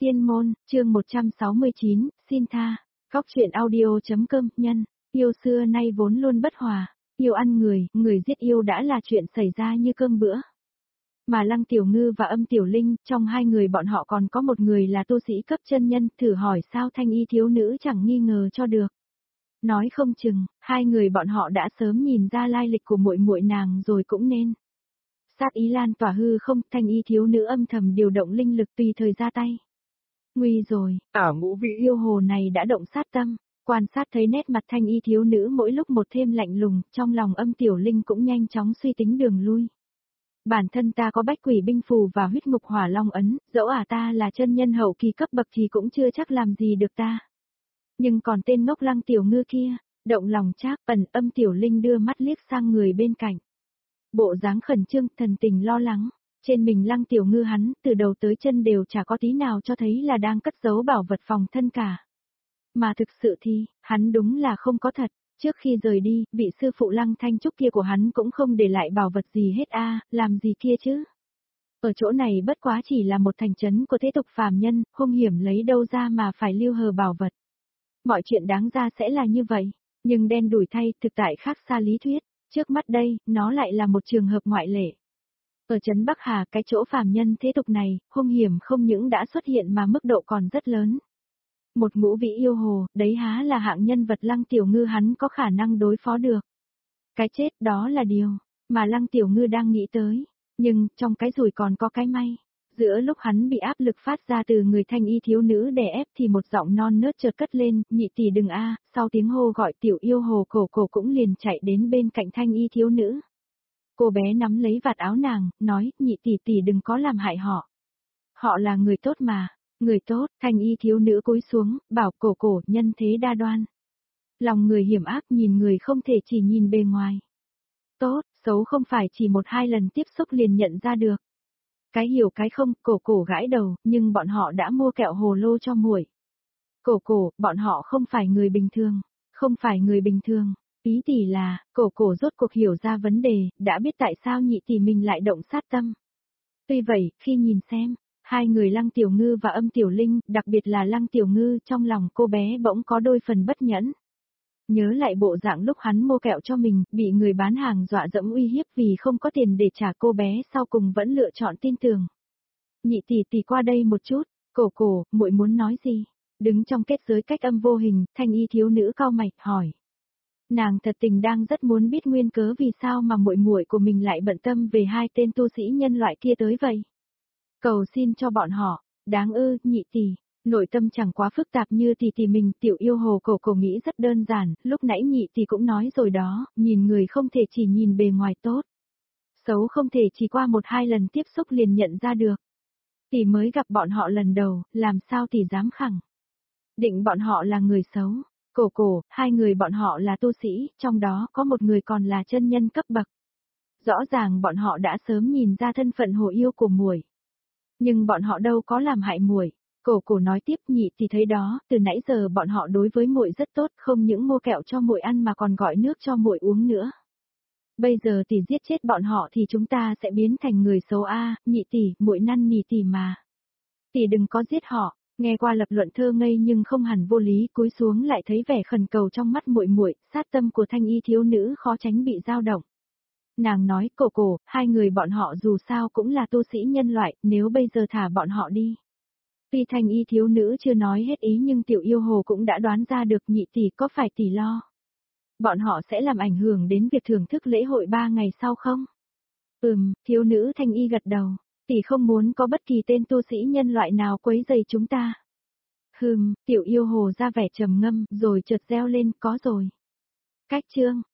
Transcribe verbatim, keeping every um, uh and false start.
Tiên môn, chương một trăm sáu mươi chín, xin tha. Góc truyện audio.com, nhân, yêu xưa nay vốn luôn bất hòa, yêu ăn người, người giết yêu đã là chuyện xảy ra như cơm bữa. Mà Lăng Tiểu Ngư và Âm Tiểu Linh, trong hai người bọn họ còn có một người là tu sĩ cấp chân nhân, thử hỏi sao thanh y thiếu nữ chẳng nghi ngờ cho được. Nói không chừng, hai người bọn họ đã sớm nhìn ra lai lịch của muội muội nàng rồi cũng nên. Sát ý lan tỏa hư không, thanh y thiếu nữ âm thầm điều động linh lực tùy thời ra tay. Nguy rồi, ở ngũ vị yêu hồ này đã động sát tâm, quan sát thấy nét mặt thanh y thiếu nữ mỗi lúc một thêm lạnh lùng, trong lòng Âm Tiểu Linh cũng nhanh chóng suy tính đường lui. Bản thân ta có bách quỷ binh phù và huyết ngục hỏa long ấn, dẫu ả ta là chân nhân hậu kỳ cấp bậc thì cũng chưa chắc làm gì được ta. Nhưng còn tên ngốc Lăng Tiểu Ngư kia, động lòng trác ẩn. Âm Tiểu Linh đưa mắt liếc sang người bên cạnh. Bộ dáng khẩn trương, thần tình lo lắng, trên mình Lăng Tiểu Ngư hắn, từ đầu tới chân đều chả có tí nào cho thấy là đang cất giấu bảo vật phòng thân cả. Mà thực sự thì, hắn đúng là không có thật, trước khi rời đi, vị sư phụ Lăng Thanh Trúc kia của hắn cũng không để lại bảo vật gì hết a, làm gì kia chứ. Ở chỗ này bất quá chỉ là một thành trấn của thế tục phàm nhân, hung hiểm lấy đâu ra mà phải lưu hờ bảo vật. Mọi chuyện đáng ra sẽ là như vậy, nhưng đen đủi thay, thực tại khác xa lý thuyết. Trước mắt đây, nó lại là một trường hợp ngoại lệ. Ở trấn Bắc Hà, cái chỗ phàm nhân thế tục này, hung hiểm không những đã xuất hiện mà mức độ còn rất lớn. Một ngũ vị yêu hồ, đấy há là hạng nhân vật Lăng Tiểu Ngư hắn có khả năng đối phó được. Cái chết đó là điều mà Lăng Tiểu Ngư đang nghĩ tới, nhưng trong cái rủi còn có cái may. Giữa lúc hắn bị áp lực phát ra từ người thanh y thiếu nữ đè ép thì một giọng non nớt chợt cất lên, nhị tỷ đừng a. Sau tiếng hô gọi tiểu yêu hồ cổ cổ cũng liền chạy đến bên cạnh thanh y thiếu nữ. Cô bé nắm lấy vạt áo nàng, nói, nhị tỷ tỷ đừng có làm hại họ. Họ là người tốt mà, người tốt. Thanh y thiếu nữ cúi xuống, bảo cổ cổ nhân thế đa đoan. Lòng người hiểm ác, nhìn người không thể chỉ nhìn bề ngoài. Tốt, xấu không phải chỉ một hai lần tiếp xúc liền nhận ra được. Cái hiểu cái không, cổ cổ gãi đầu, nhưng bọn họ đã mua kẹo hồ lô cho muội. Cổ cổ, bọn họ không phải người bình thường, không phải người bình thường. Ý tỷ là, cổ cổ rốt cuộc hiểu ra vấn đề, đã biết tại sao nhị tỷ mình lại động sát tâm. Tuy vậy, khi nhìn xem, hai người Lăng Tiểu Ngư và Âm Tiểu Linh, đặc biệt là Lăng Tiểu Ngư, trong lòng cô bé bỗng có đôi phần bất nhẫn. Nhớ lại bộ dạng lúc hắn mua kẹo cho mình, bị người bán hàng dọa dẫm uy hiếp vì không có tiền để trả, cô bé sau cùng vẫn lựa chọn tin tưởng. Nhị tỷ tỷ qua đây một chút, cổ cổ, muội muốn nói gì? Đứng trong kết giới cách âm vô hình, thanh y thiếu nữ cau mày, hỏi. Nàng thật tình đang rất muốn biết nguyên cớ vì sao mà muội muội của mình lại bận tâm về hai tên tu sĩ nhân loại kia tới vậy. Cầu xin cho bọn họ, đáng ư, nhị tỷ. Nội tâm chẳng quá phức tạp như tỷ tỷ mình. Tiểu yêu hồ cổ cổ nghĩ rất đơn giản, lúc nãy nhị tỷ cũng nói rồi đó, nhìn người không thể chỉ nhìn bề ngoài tốt. Xấu không thể chỉ qua một hai lần tiếp xúc liền nhận ra được. Tỷ mới gặp bọn họ lần đầu, làm sao tỷ dám khẳng định bọn họ là người xấu. Cổ cổ, hai người bọn họ là tu sĩ, trong đó có một người còn là chân nhân cấp bậc. Rõ ràng bọn họ đã sớm nhìn ra thân phận hồ yêu của muội. Nhưng bọn họ đâu có làm hại muội. Cổ cổ nói tiếp, nhị thì thấy đó, từ nãy giờ bọn họ đối với muội rất tốt, không những mua kẹo cho muội ăn mà còn gọi nước cho muội uống nữa. Bây giờ tỷ giết chết bọn họ thì chúng ta sẽ biến thành người xấu a, nhị tỷ, muội năn nỉ tỷ mà. Tỷ đừng có giết họ. Nghe qua lập luận thơ ngây nhưng không hẳn vô lý, cúi xuống lại thấy vẻ khẩn cầu trong mắt muội muội, sát tâm của thanh y thiếu nữ khó tránh bị dao động. Nàng nói, cổ cổ, hai người bọn họ dù sao cũng là tu sĩ nhân loại, nếu bây giờ thả bọn họ đi. Tuy thanh y thiếu nữ chưa nói hết ý nhưng tiểu yêu hồ cũng đã đoán ra được, nhị tỷ có phải tỷ lo bọn họ sẽ làm ảnh hưởng đến việc thưởng thức lễ hội ba ngày sau không? Ừm, thiếu nữ thanh y gật đầu. Tỷ không muốn có bất kỳ tên tu sĩ nhân loại nào quấy rầy chúng ta. Hừm, tiểu yêu hồ ra vẻ trầm ngâm, rồi chợt reo lên, có rồi. Cách chương.